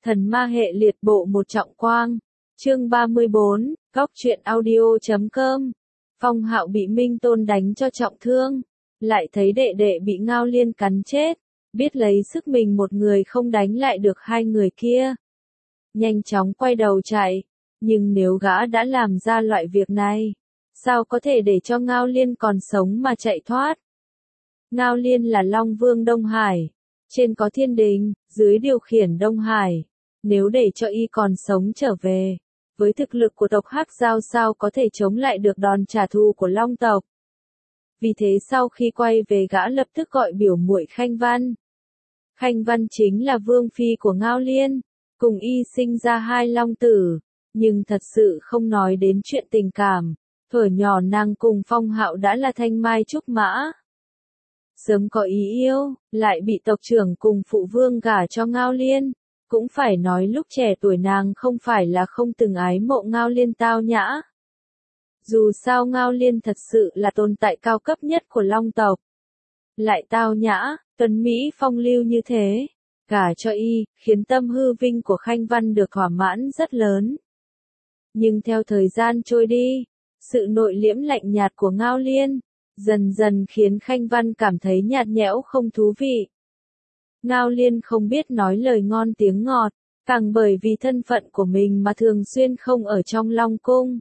Thần ma hệ liệt bộ một trọng quang. Chương 34, Góc truyện audio.com. Phong Hạo bị Minh Tôn đánh cho trọng thương, lại thấy đệ đệ bị Ngao Liên cắn chết, biết lấy sức mình một người không đánh lại được hai người kia. Nhanh chóng quay đầu chạy, nhưng nếu gã đã làm ra loại việc này, sao có thể để cho Ngao Liên còn sống mà chạy thoát? Ngao Liên là Long Vương Đông Hải, trên có thiên đình, dưới điều khiển Đông Hải. Nếu để cho y còn sống trở về, với thực lực của tộc Hắc Giao sao có thể chống lại được đòn trả thù của Long tộc. Vì thế sau khi quay về gã lập tức gọi biểu muội Khanh Văn. Khanh Văn chính là vương phi của Ngao Liên, cùng y sinh ra hai long tử, nhưng thật sự không nói đến chuyện tình cảm. Thuở nhỏ nàng cùng Phong Hạo đã là thanh mai trúc mã. Sớm có ý yêu, lại bị tộc trưởng cùng phụ vương gả cho Ngao Liên. Cũng phải nói lúc trẻ tuổi nàng không phải là không từng ái mộ Ngao Liên tao nhã. Dù sao Ngao Liên thật sự là tồn tại cao cấp nhất của Long tộc. Lại tao nhã, tuấn Mỹ phong lưu như thế, gả cho y, khiến tâm hư vinh của Khanh Văn được thỏa mãn rất lớn. Nhưng theo thời gian trôi đi, sự nội liễm lạnh nhạt của Ngao Liên, dần dần khiến Khanh Văn cảm thấy nhạt nhẽo không thú vị. Ngao Liên không biết nói lời ngon tiếng ngọt, càng bởi vì thân phận của mình mà thường xuyên không ở trong Long cung.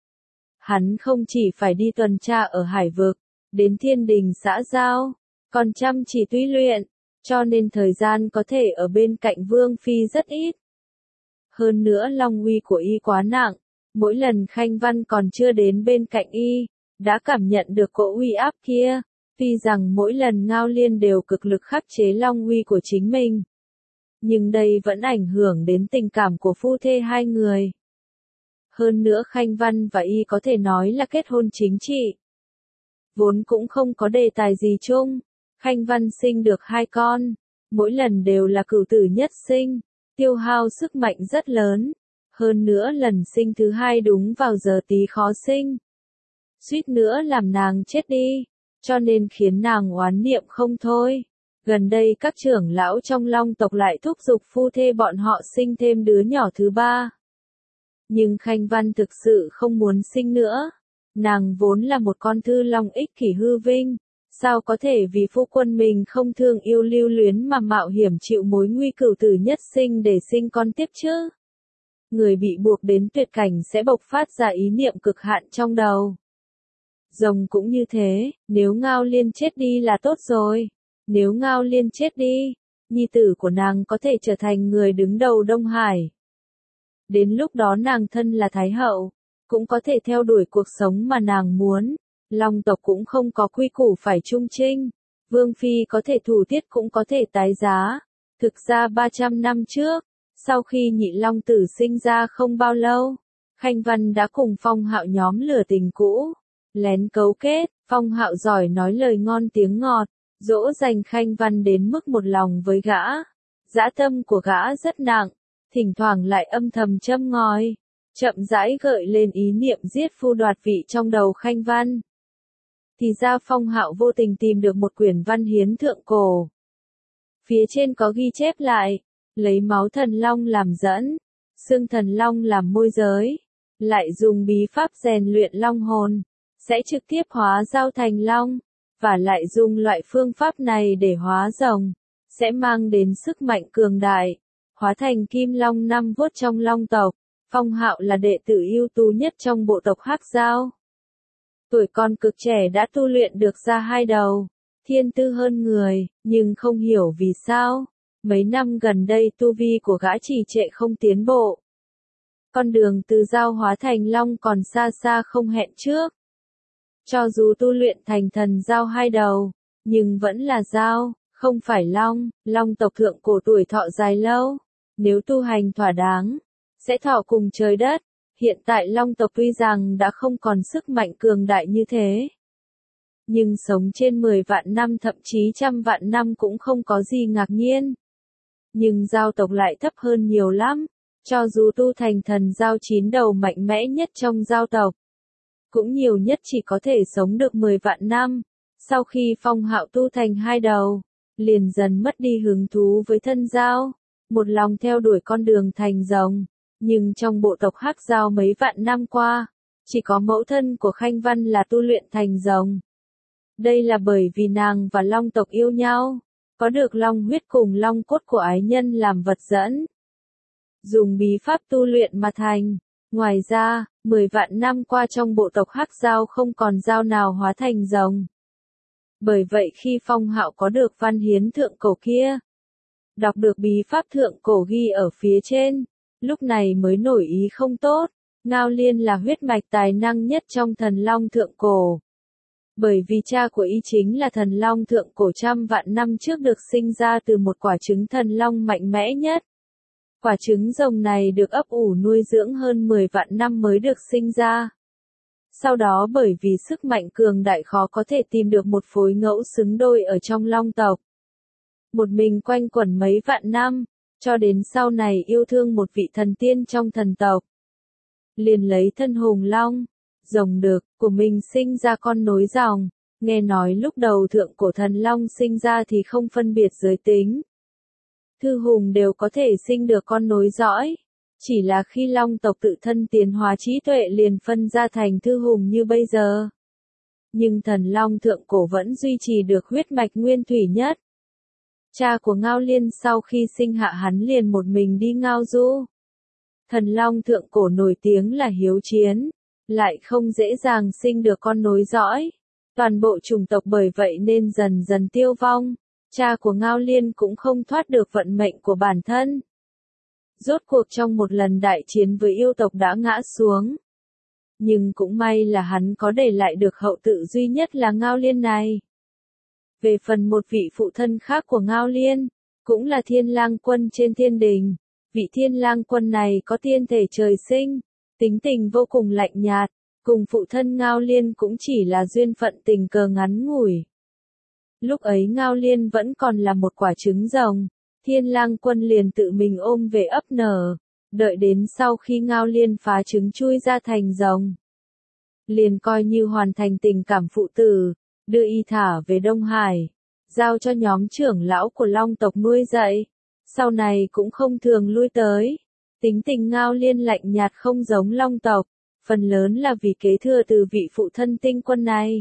Hắn không chỉ phải đi tuần tra ở Hải Vực, đến thiên đình xã giao, còn chăm chỉ tuy luyện, cho nên thời gian có thể ở bên cạnh Vương Phi rất ít. Hơn nữa long uy của y quá nặng, mỗi lần Khanh Văn còn chưa đến bên cạnh y, đã cảm nhận được cỗ uy áp kia. Tuy rằng mỗi lần Ngao Liên đều cực lực khắc chế long uy của chính mình, nhưng đây vẫn ảnh hưởng đến tình cảm của phu thê hai người. Hơn nữa Khanh Văn và y có thể nói là kết hôn chính trị. Vốn cũng không có đề tài gì chung, Khanh Văn sinh được hai con, mỗi lần đều là cửu tử nhất sinh, tiêu hao sức mạnh rất lớn. Hơn nữa lần sinh thứ hai đúng vào giờ Tý khó sinh, suýt nữa làm nàng chết đi. Cho nên khiến nàng oán niệm không thôi. Gần đây các trưởng lão trong Long tộc lại thúc giục phu thê bọn họ sinh thêm đứa nhỏ thứ ba. Nhưng Khanh Văn thực sự không muốn sinh nữa. Nàng vốn là một con thư long ích kỷ hư vinh, sao có thể vì phu quân mình không thương yêu lưu luyến mà mạo hiểm chịu mối nguy cửu tử nhất sinh để sinh con tiếp chứ? Người bị buộc đến tuyệt cảnh sẽ bộc phát ra ý niệm cực hạn trong đầu. Rồng cũng như thế, nếu Ngao Liên chết đi là tốt rồi. Nếu Ngao Liên chết đi, nhi tử của nàng có thể trở thành người đứng đầu Đông Hải. Đến lúc đó nàng thân là Thái hậu, cũng có thể theo đuổi cuộc sống mà nàng muốn. Long tộc cũng không có quy củ phải trung trinh. Vương Phi có thể thủ tiết cũng có thể tái giá. Thực ra 300 năm trước, sau khi nhị long tử sinh ra không bao lâu, Khanh Văn đã cùng Phong Hạo nhóm lửa tình cũ. Lén cấu kết, Phong Hạo giỏi nói lời ngon tiếng ngọt, dỗ dành Khanh Văn đến mức một lòng với gã. Dã tâm của gã rất nặng, thỉnh thoảng lại âm thầm châm ngòi, chậm rãi gợi lên ý niệm giết phu đoạt vị trong đầu Khanh Văn. Thì ra Phong Hạo vô tình tìm được một quyển văn hiến thượng cổ. Phía trên có ghi chép lại, lấy máu thần long làm dẫn, xương thần long làm môi giới, lại dùng bí pháp rèn luyện long hồn, sẽ trực tiếp hóa dao thành long, và lại dùng loại phương pháp này để hóa rồng, sẽ mang đến sức mạnh cường đại, hóa thành kim long năm vuốt trong long tộc. Phong Hạo là đệ tử ưu tú nhất trong bộ tộc Hắc Giao. Tuổi còn cực trẻ đã tu luyện được ra hai đầu, thiên tư hơn người, nhưng không hiểu vì sao, mấy năm gần đây tu vi của gã trì trệ không tiến bộ. Con đường từ dao hóa thành long còn xa xa không hẹn trước. Cho dù tu luyện thành thần dao hai đầu, nhưng vẫn là dao, không phải long. Long tộc thượng cổ tuổi thọ dài lâu, nếu tu hành thỏa đáng, sẽ thọ cùng trời đất. Hiện tại long tộc tuy rằng đã không còn sức mạnh cường đại như thế, nhưng sống trên 10 vạn năm thậm chí trăm vạn năm cũng không có gì ngạc nhiên. Nhưng dao tộc lại thấp hơn nhiều lắm, cho dù tu thành thần dao 9 đầu mạnh mẽ nhất trong dao tộc, cũng nhiều nhất chỉ có thể sống được 10 vạn năm. Sau khi Phong Hạo tu thành hai đầu, liền dần mất đi hứng thú với thân dao, một lòng theo đuổi con đường thành rồng. Nhưng trong bộ tộc Hắc Dao mấy vạn năm qua, chỉ có mẫu thân của Khanh Văn là tu luyện thành rồng. Đây là bởi vì nàng và Long tộc yêu nhau, có được long huyết cùng long cốt của ái nhân làm vật dẫn. Dùng bí pháp tu luyện mà thành. Ngoài ra, 10 vạn năm qua trong bộ tộc Hắc Dao không còn dao nào hóa thành rồng. Bởi vậy khi Phong Hạo có được văn hiến thượng cổ kia, đọc được bí pháp thượng cổ ghi ở phía trên, lúc này mới nổi ý không tốt. Ngao Liên là huyết mạch tài năng nhất trong thần long thượng cổ. Bởi vì cha của y chính là thần long thượng cổ trăm vạn năm trước được sinh ra từ một quả trứng thần long mạnh mẽ nhất. Quả trứng rồng này được ấp ủ nuôi dưỡng hơn 10 vạn năm mới được sinh ra. Sau đó bởi vì sức mạnh cường đại khó có thể tìm được một phối ngẫu xứng đôi ở trong long tộc. Một mình quanh quẩn mấy vạn năm, cho đến sau này yêu thương một vị thần tiên trong thần tộc. Liền lấy thân hùng long, rồng đực của mình sinh ra con nối dòng. Nghe nói lúc đầu thượng cổ thần long sinh ra thì không phân biệt giới tính. Thư hùng đều có thể sinh được con nối dõi. Chỉ là khi long tộc tự thân tiến hóa trí tuệ liền phân ra thành thư hùng như bây giờ. Nhưng thần long thượng cổ vẫn duy trì được huyết mạch nguyên thủy nhất. Cha của Ngao Liên sau khi sinh hạ hắn liền một mình đi ngao du. Thần long thượng cổ nổi tiếng là hiếu chiến, lại không dễ dàng sinh được con nối dõi. Toàn bộ chủng tộc bởi vậy nên dần dần tiêu vong. Cha của Ngao Liên cũng không thoát được vận mệnh của bản thân. Rốt cuộc trong một lần đại chiến với yêu tộc đã ngã xuống. Nhưng cũng may là hắn có để lại được hậu tự duy nhất là Ngao Liên này. Về phần một vị phụ thân khác của Ngao Liên, cũng là Thiên Lang Quân trên thiên đình. Vị Thiên Lang Quân này có tiên thể trời sinh, tính tình vô cùng lạnh nhạt, cùng phụ thân Ngao Liên cũng chỉ là duyên phận tình cờ ngắn ngủi. Lúc ấy Ngao Liên vẫn còn là một quả trứng rồng, Thiên Lang Quân liền tự mình ôm về ấp nở, đợi đến sau khi Ngao Liên phá trứng chui ra thành rồng. Liền coi như hoàn thành tình cảm phụ tử, đưa y thả về Đông Hải, giao cho nhóm trưởng lão của Long tộc nuôi dạy. Sau này cũng không thường lui tới. Tính tình Ngao Liên lạnh nhạt không giống Long tộc, phần lớn là vì kế thừa từ vị phụ thân Tinh Quân này.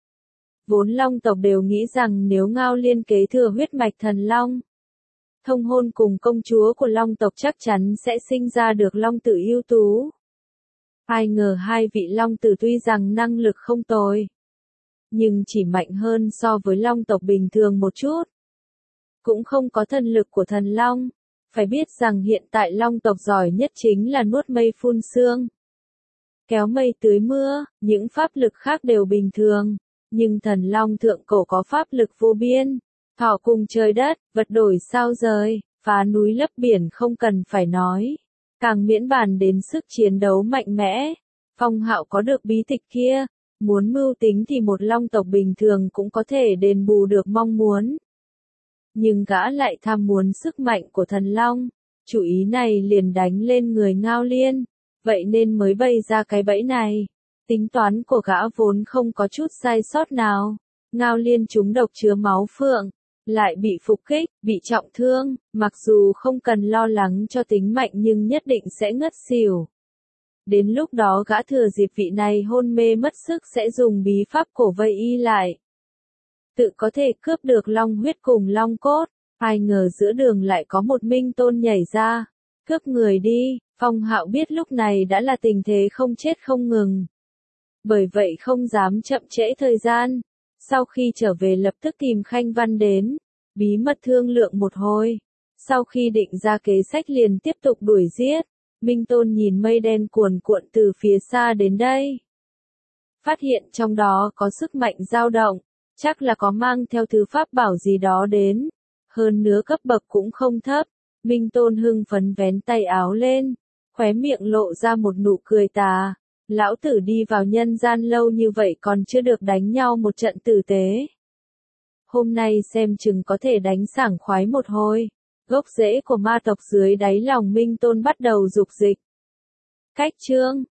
Vốn Long tộc đều nghĩ rằng nếu Ngao Liên kế thừa huyết mạch thần Long, thông hôn cùng công chúa của Long tộc chắc chắn sẽ sinh ra được Long tử ưu tú. Ai ngờ hai vị Long tử tuy rằng năng lực không tồi, nhưng chỉ mạnh hơn so với Long tộc bình thường một chút. Cũng không có thần lực của thần Long. Phải biết rằng hiện tại Long tộc giỏi nhất chính là nuốt mây phun sương, kéo mây tưới mưa, những pháp lực khác đều bình thường. Nhưng thần Long thượng cổ có pháp lực vô biên, thọ cùng trời đất, vật đổi sao rời, phá núi lấp biển không cần phải nói. Càng miễn bàn đến sức chiến đấu mạnh mẽ. Phong Hạo có được bí tịch kia, muốn mưu tính thì một Long tộc bình thường cũng có thể đền bù được mong muốn. Nhưng gã lại tham muốn sức mạnh của thần Long, chủ ý này liền đánh lên người Ngao Liên, vậy nên mới bày ra cái bẫy này. Tính toán của gã vốn không có chút sai sót nào. Ngao Liên trúng độc chứa máu phượng, lại bị phục kích, bị trọng thương, mặc dù không cần lo lắng cho tính mạnh nhưng nhất định sẽ ngất xỉu. Đến lúc đó gã thừa dịp vị này hôn mê mất sức sẽ dùng bí pháp cổ vây y lại. Tự có thể cướp được long huyết cùng long cốt, ai ngờ giữa đường lại có một minh tôn nhảy ra, cướp người đi. Phong Hạo biết lúc này đã là tình thế không chết không ngừng. Bởi vậy không dám chậm trễ thời gian, sau khi trở về lập tức tìm Khanh Văn đến, bí mật thương lượng một hồi. Sau khi định ra kế sách liền tiếp tục đuổi giết. Minh Tôn nhìn mây đen cuồn cuộn từ phía xa đến đây, phát hiện trong đó có sức mạnh dao động, chắc là có mang theo thứ pháp bảo gì đó đến. Hơn nữa cấp bậc cũng không thấp. Minh Tôn hưng phấn vén tay áo lên, khóe miệng lộ ra một nụ cười tà. Lão tử đi vào nhân gian lâu như vậy còn chưa được đánh nhau một trận tử tế. Hôm nay xem chừng có thể đánh sảng khoái một hồi. Gốc rễ của ma tộc dưới đáy lòng Minh Tôn bắt đầu dục dịch. Cách chương